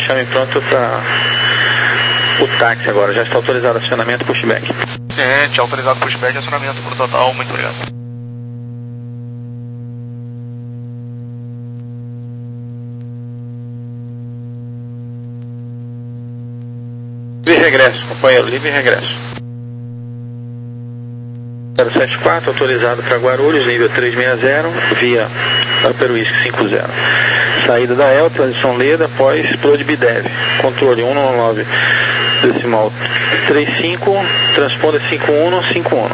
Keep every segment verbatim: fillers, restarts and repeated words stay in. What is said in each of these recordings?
chame pronto para o táxi agora. Já está autorizado acionamento pushback. Ciente, autorizado pushback, acionamento por total, muito obrigado. Livre regresso, companheiro, livre regresso. zero sete quatro, autorizado para Guarulhos, nível trezentos e sessenta, via Upper Whisky cinquenta. Saída da E L, transição Leda, após Explode Bidev. Controle cento e nove, decimal trinta e cinco, transponder cinco um cinco um.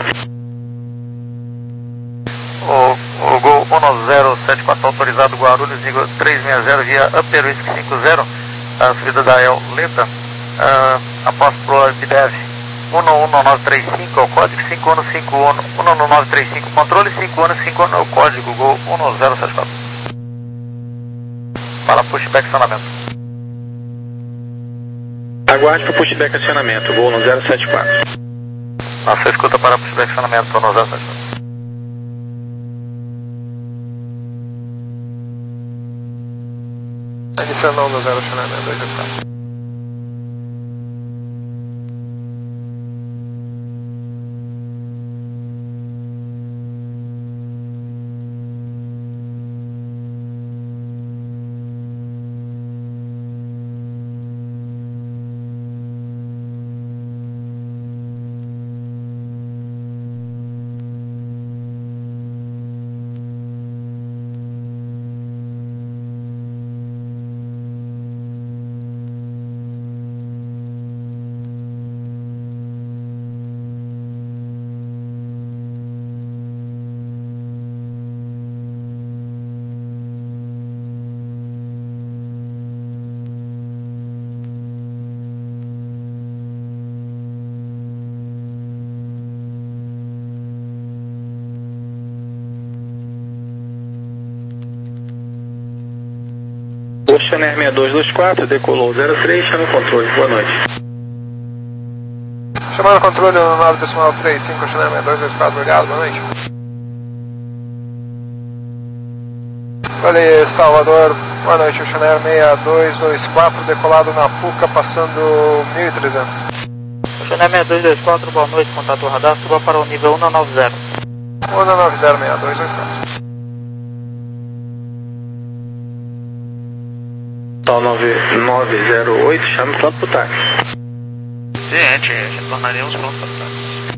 O, o Gol um zero sete quatro autorizado Guarulhos, nível trezentos e sessenta, via Upper Whisky cinquenta, a subida da E L Leda, uh, após Explode Bidev. um um nove três cinco é o código, cinco um cinco um, um um nove três cinco controle, cinco um cinco um é o código, Gol um zero sete quatro. Para pushback acionamento. Aguarde para pushback acionamento, Gol um zero sete quatro. Nossa, escuta para pushback acionamento, um zero sete quatro. Iniciando um zero acionamento, dois zero quatro. Oceaner sessenta e dois vinte e quatro, decolou zero três, chama o controle, boa noite. Chamando o controle no nove decimal trinta e cinco, Oceaner sessenta e dois vinte e quatro, obrigado, boa noite. Vale, Salvador, boa noite, Oceaner sessenta e dois vinte e quatro, decolado na Puca, passando mil e trezentos. Oceaner sessenta e dois vinte e quatro, boa noite, contato radar, suba para o nível cento e noventa. cento e noventa, sessenta e dois vinte e quatro. Tal nove nove zero oito, chame pronto para o táxi. Ciente, retornaremos pronto para o táxi.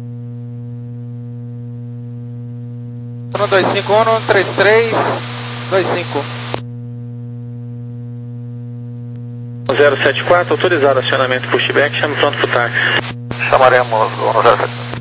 um dois cinco um três três dois cinco. zero sete quatro, autorizado acionamento pushback, chame pronto para o táxi. Chamaremos o zero sete quatro.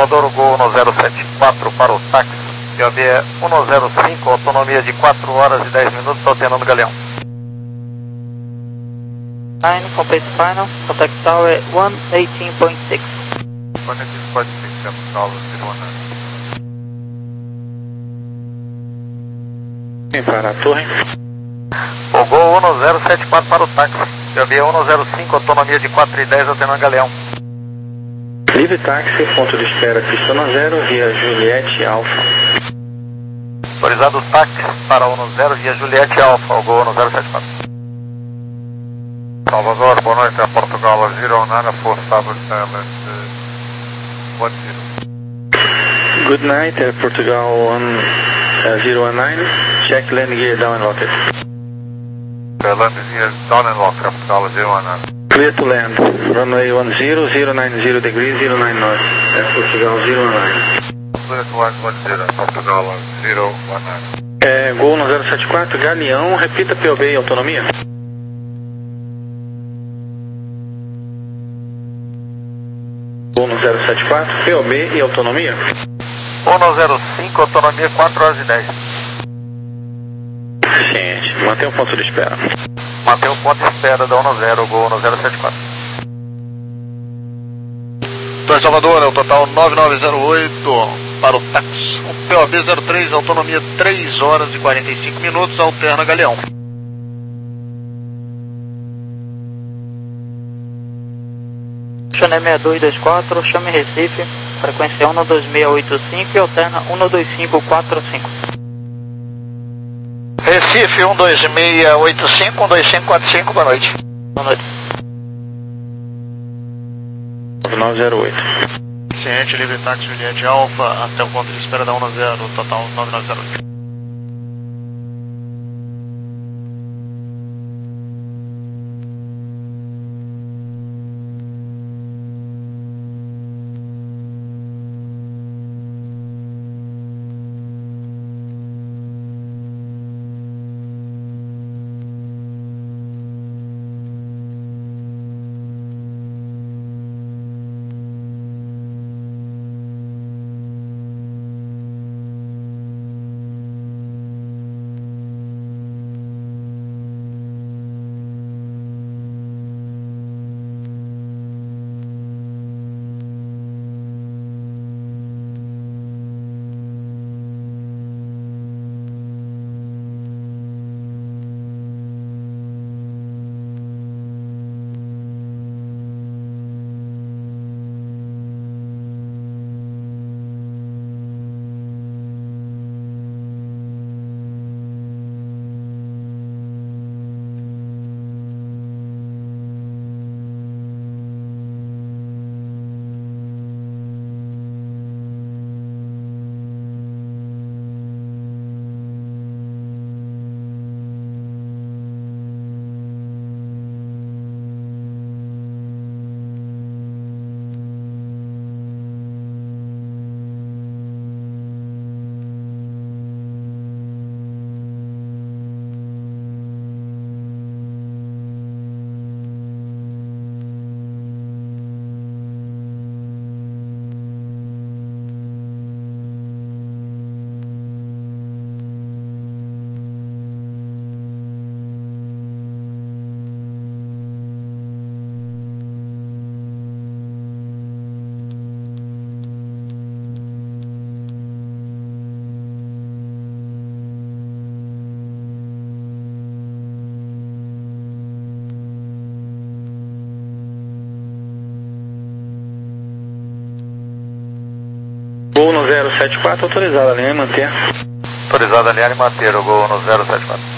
Salvador, Gol um zero sete quatro para o táxi, P O B é um zero cinco, autonomia de quatro horas e dez minutos, alternando Galeão. nine, complete final, contact tower one eighteen point six. Connected point six, capital zero one nine. Quem para a torre? O Gol um zero sete quatro para o táxi, P O B é um zero cinco, autonomia de quatro e dez, alternando Galeão. Livre táxi, ponto de espera Pistona Zero, via Juliette Alfa. Autorizado táxi para um zero via Juliette Alfa, o Gol um zero sete quatro. Salvador, boa noite, a Portugal, zero nine four Starboard Silent one zero. Good night, Air Portugal one zero one nine, check landing gear down and lock it. Uh, landing gear down and lock, Portugal zero one nine. Clear to land, runway one zero, zero nine zero degrees, zero nine knots, Air Portugal zero one nine. Clear to land one zero, Portugal zero one nine. É, Gol um zero sete quatro, Galeão, repita P O B e autonomia. Gol um zero sete quatro, P O B e autonomia. um zero cinco, autonomia quatro horas e dez. Gente, mantém o ponto de espera. Mantém o ponto de espera da um zero, Gol um zero sete quatro. Torre Salvador, é o total nove nove zero oito para o táxi. O P O B zero três, autonomia três horas e quarenta e cinco minutos, alterna Galeão. Channel seis dois dois quatro, chame Recife, frequência um dois seis oito cinco e alterna um dois cinco quatro cinco. Recife um dois seis oito cinco, um dois cinco quatro cinco, boa noite. Boa noite. nove nove zero oito. Ciente, livre táxi Juliette Alfa, até o ponto de espera da um zero, total nove nove zero oito. Gol um zero sete quatro, autorizado a linha e manter. Autorizado a linha e manter, o Gol um zero sete quatro.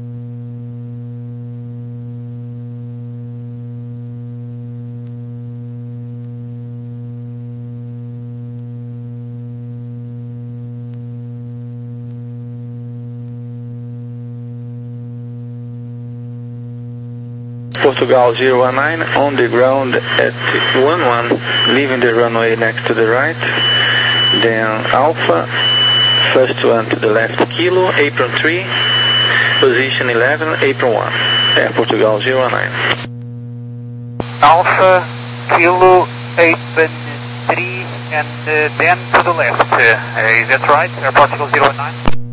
Portugal zero one nine, on the ground at one one, leaving the runway next to the right, then Alpha, first one to the left, Kilo, apron three, position eleven, apron one, Air Portugal zero one nine. Alpha, Kilo, apron three, and uh, then to the left. Uh, is that right? Air Portugal zero nine?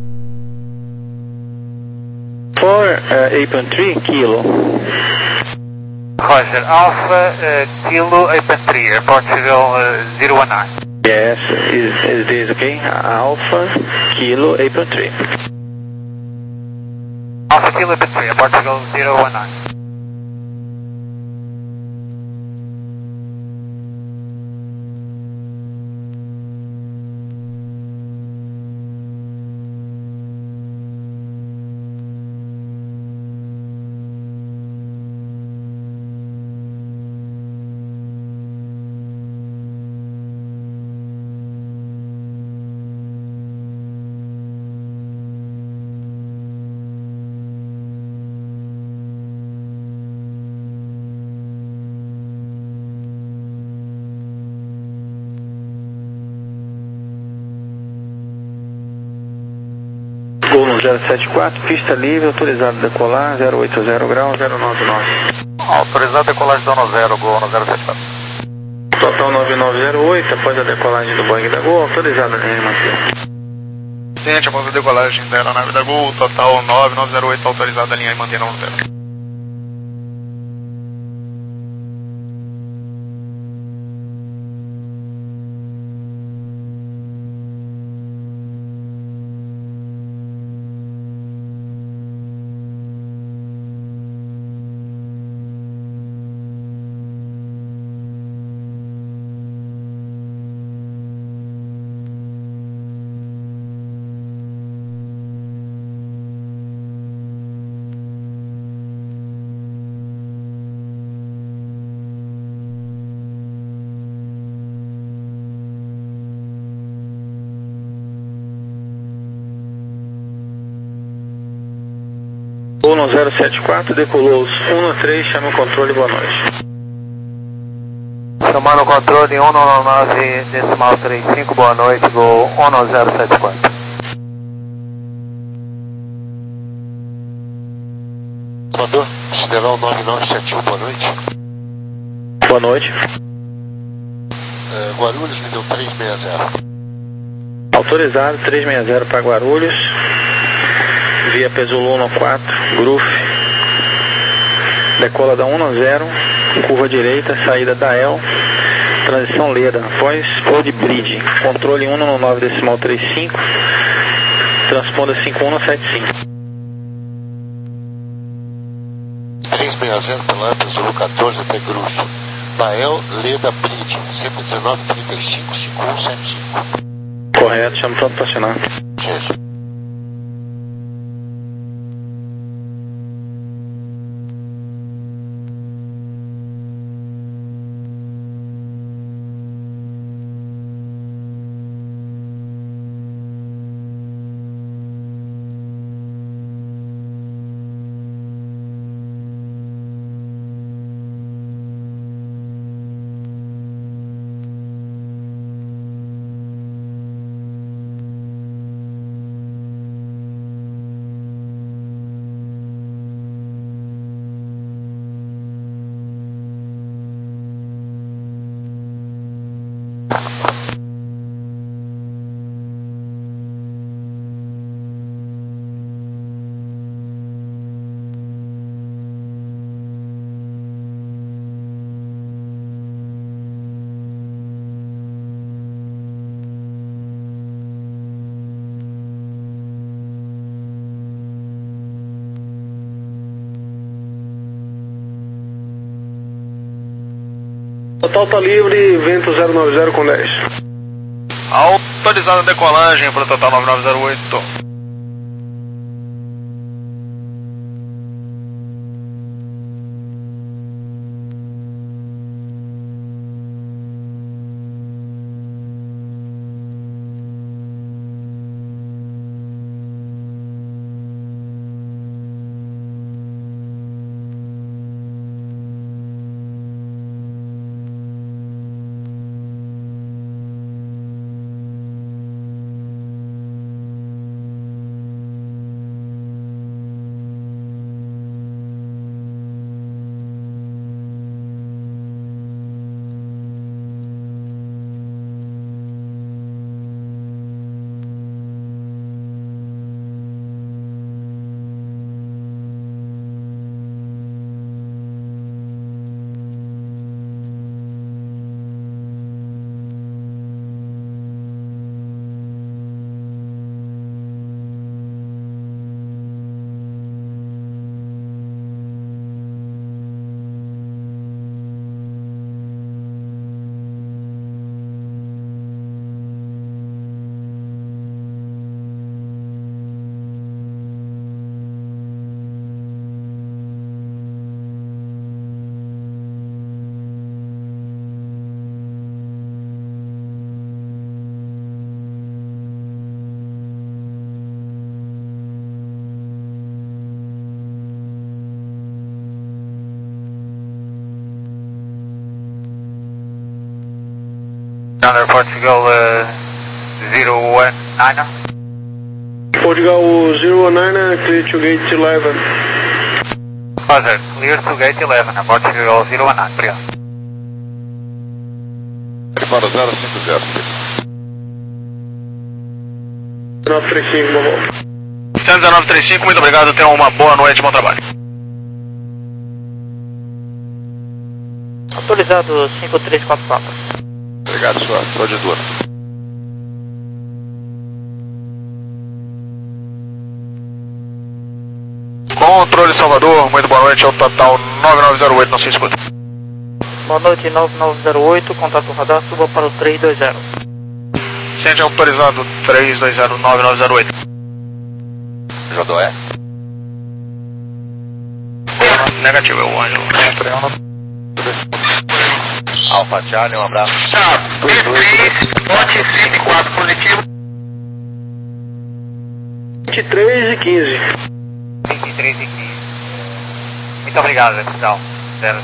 For uh, eight point three, Kilo. Roger, Alpha uh, Kilo eight point three, Air Portugal uh, zero one nine. Yes, is, is this okay? Alpha Kilo eight point three. Alpha Kilo eight point three, Air Portugal zero one nine. Gol no zero sete quatro, pista livre, autorizado a decolar, zero oito zero grau, zero nove nove. Autorizado a decolagem dono zero, Gol no zero sete quatro. Total nove nove zero oito, após a decolagem do Boeing da Gol, autorizado a linha manter. Gente, após a decolagem da aeronave da Gol, total nove nove zero oito, autorizado a linha e manter no zero. Gol no zero sete quatro, decolou os um no três, chama o controle, boa noite. Chamando o controle um no nove decimal trinta e cinco, boa noite, Gol um no zero sete quatro. Salvador, Sideral nove nove sete um, boa noite. Boa noite. É, Guarulhos, me deu três seis zero. Autorizado, três seis zero para Guarulhos. Via Pesul um quatro, Gruf. Decola da um no zero, curva direita, saída da E L, transição Leda, após Old Bridge, controle um no nove decimal trinta e cinco, transponda cinco um no sete cinco. três seis zero pela Pesul quatorze até Gruf. Da E L, Leda Bridge, cento e dezenove trinta e cinco, cinco um sete cinco. Correto, chama pronto para acionar. Isso. Total tá livre, vento zero nove zero com dez. Autorizada a decolagem para o total nove nove zero oito. Under Portugal uh, zero one nine. Portugal zero one nine, clear to gate eleven. Roger, clear to gate eleven, Portugal zero one nine, obrigado. Para zero cinco zero. nove três cinco, boa volta. cento e dezenove trinta e cinco, muito obrigado, tenham uma boa noite, bom trabalho. Autorizado cinco três quatro quatro. Obrigado, senhor. Estou de dura. Controle Salvador, muito boa noite, é o total nove nove zero oito, não se escuta. Boa noite, nove nove zero oito, contato radar, suba para o três dois zero. Ciente autorizado três dois zero nove nove zero oito. Jodoé? Negativo, é o Ângelo. Alfa Charlie, um abraço. Tá, três três, cento e quatro positivo. vinte e três e quinze. vinte e três e quinze. Muito obrigado, pessoal. Zero.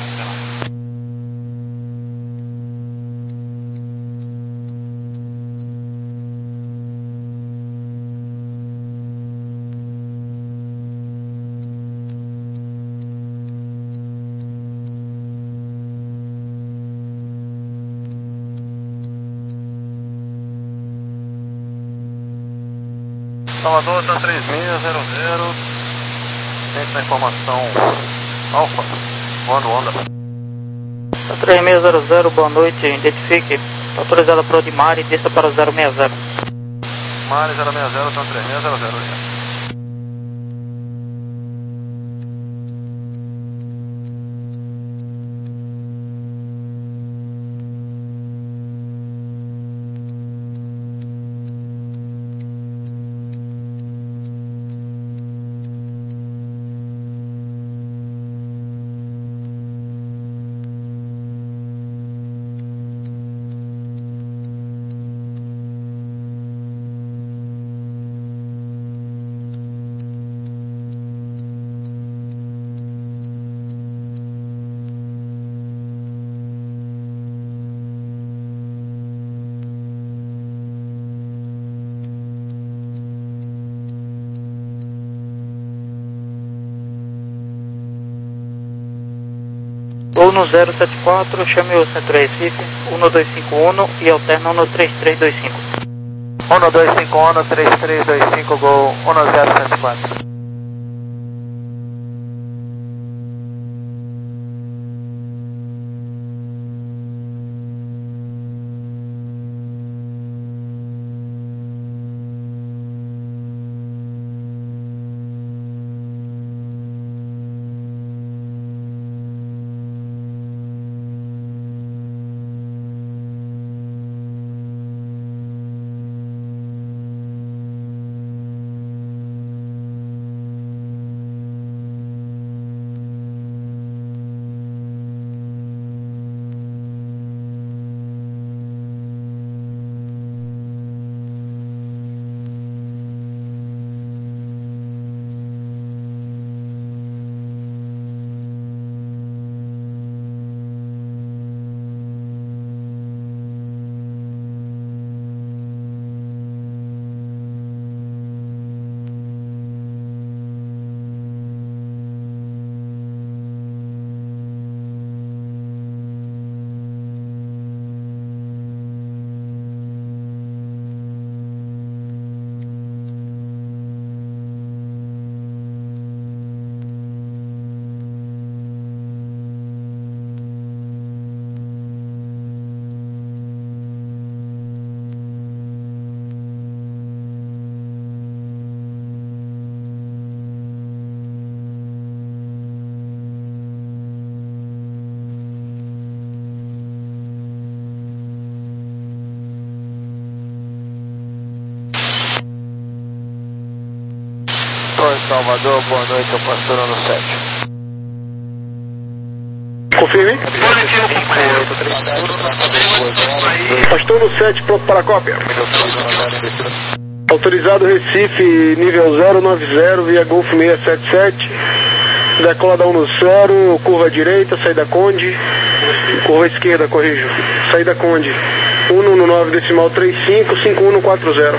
Salvador, tá três seis zero zero. Tem a informação Alfa, voando onda. Tá três seis zero zero, boa noite, identifique. Tá autorizado para o de Mari, desça para o zero seis zero. Mari zero seis zero, tá três seis zero zero. um zero sete quatro, chame o Centro Recife, um dois cinco um e alterna um três três dois cinco. um dois cinco um, três três dois cinco, Gol um zero sete quatro. Salvador, boa noite, eu pastor no sete. Confirme. Pastor no sete, pronto para a cópia. Autorizado Recife, nível zero nove zero, via Golf seis sete sete. Decola da um no zero, curva direita, saída Conde. Curva esquerda, corrijo. Saída Conde. um um nove decimal trinta e cinco, cinco um quatro zero.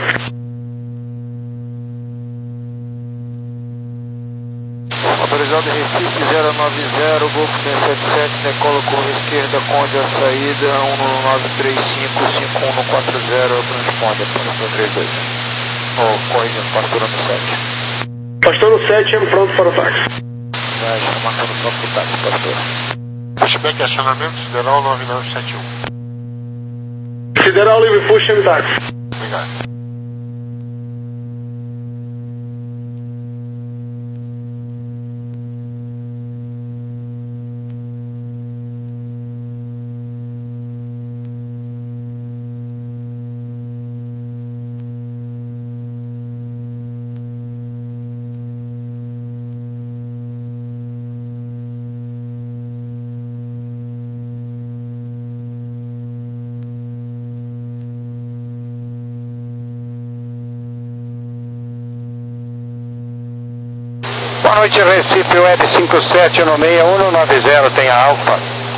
Autorizado Recife zero nove zero, Golfo seis sete sete, decola curva esquerda, Conde a saída, um nove três cinco, cinco um quatro zero, transponde, para três dois. Oh, corrigindo, pastor no sete. Pastor no sete, pronto para o táxi. Já está marcando pronto para o táxi, pastor. Pushback acionamento, Sideral nove nove sete um. Sideral livre, push em táxi. Obrigado. Boa noite, Recife Web cinco sete um seis um nove zero, tem a Alfa.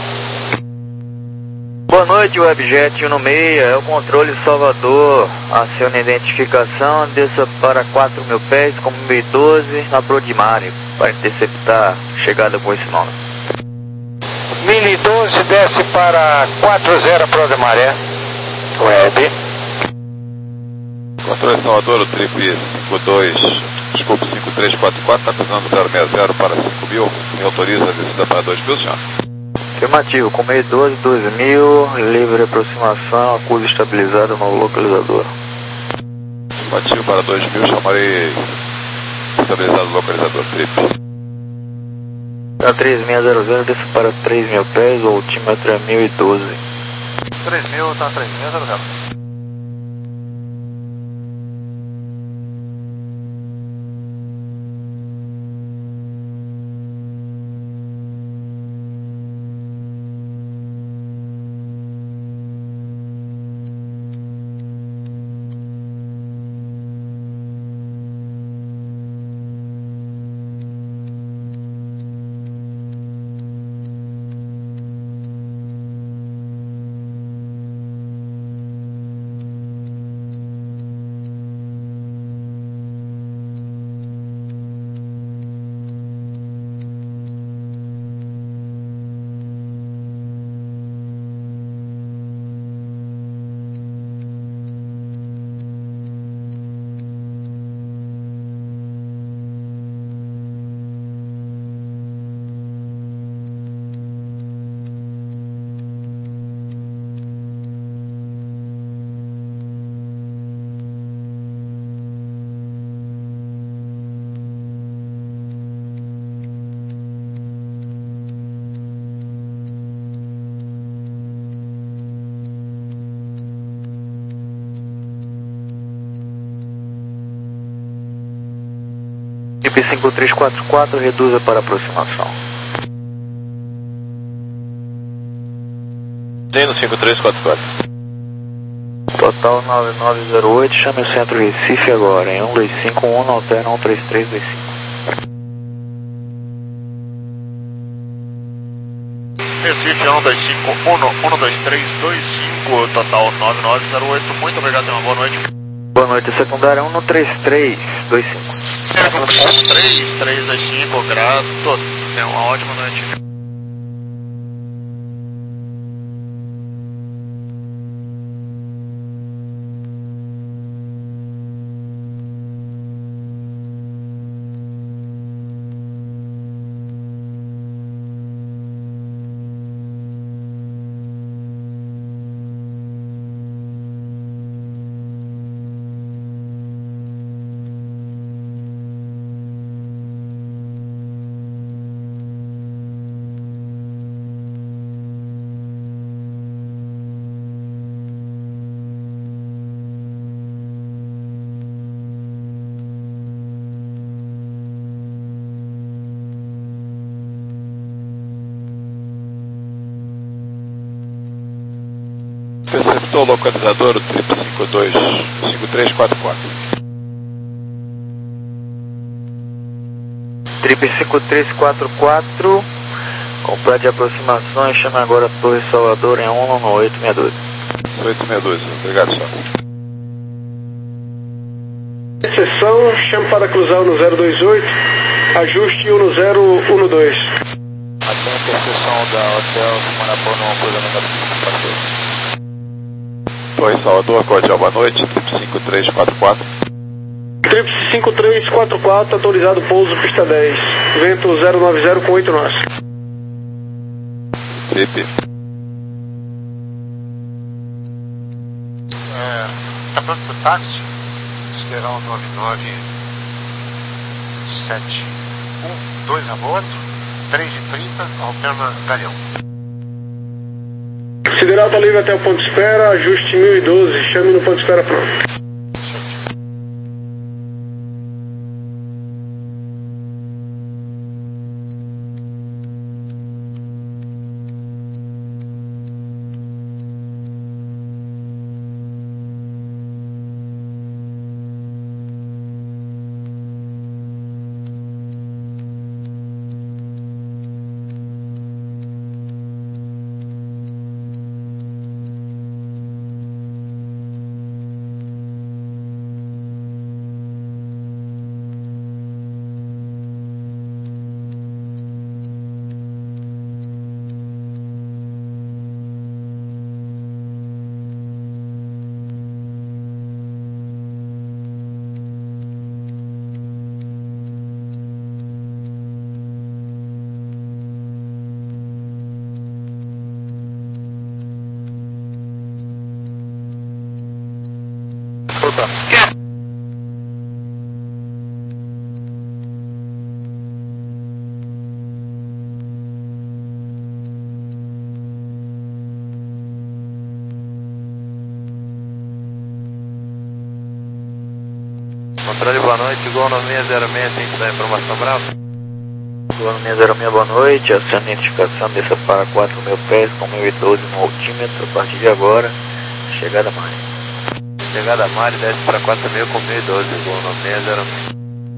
Boa noite, Webjet um seis, é o controle Salvador, aciona a identificação, desça para quatro mil pés com mil e doze na Brodimari, para interceptar chegada com esse nome. mil e doze desce para quatro zero Brodimari, Web. Controle Salvador, o trip cinco dois, desculpe, cinco três quatro quatro, está cruzando zero seis zero para cinco mil, me autoriza a descida para dois mil, senhor? Afirmativo, com mil e doze, dois mil, livre aproximação, acusa estabilizada no localizador. Afirmativo para dois mil, chamarei estabilizado no localizador, trip. Da três seis zero zero, desça para três mil pés, o altímetro é mil e doze. três mil, está três seis zero zero. cinco três quatro quatro, reduza para aproximação. Tem no cinco três quatro quatro. Total nove nove zero oito, chame o centro Recife agora, em um dois cinco um, alterna um três três dois cinco. Recife um dois cinco um, um dois três dois cinco, total nove nove zero oito, muito obrigado, tenha uma boa noite. Boa noite, secundária um três três dois cinco. um três três dois cinco, grato, tenha uma ótima noite. Receptor localizador, trip cinco dois, cinco três quatro quatro. Trip cinco três quatro quatro, complete aproximações, chame agora a Torre Salvador em um um oito seis dois. oito seis dois. Obrigado, senhor. Seção, chame para cruzar o no zero dois oito, ajuste o no zero um dois. Aqui a interseção da Hotel Manapó no cruzamento da Torre Salvador, Cordial, boa noite, trip cinco três quatro quatro. Trip cinco três quatro quatro, autorizado pouso, pista dez, vento zero nove zero com oito nós. Trip. É, tá pronto pro táxi? Esqueirão nove nove sete um dois a bordo, três e trinta, alterna Galeão. Sideral tá livre até o ponto de espera, ajuste mil e doze, chame no ponto de espera pronto. Controle, boa noite, Gol nove seis zero seis, tem que dar informação brava. Gol nove seis zero seis, boa noite, aciona a identificação, desça para quatro mil pés com mil e doze no altímetro, a partir de agora, chegada Mari. Chegada Mari, desce para quatro mil com mil e doze, Gol nove seis zero seis.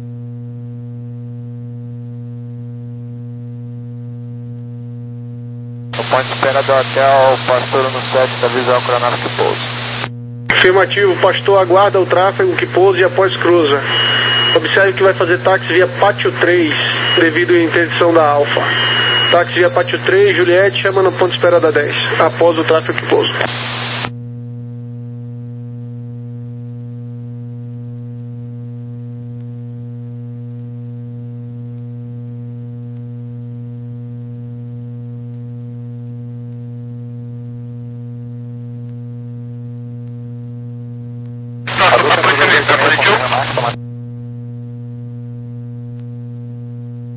O ponto de espera do hotel, Pastor no sete, da visão cronômetro que pouso. Afirmativo, Pastor aguarda o tráfego que pousa e após cruza. Observe que vai fazer táxi via Pátio três, devido à interdição da Alfa. Táxi via Pátio três, Juliette, chama no ponto de espera da dez, após o tráfego que pousa.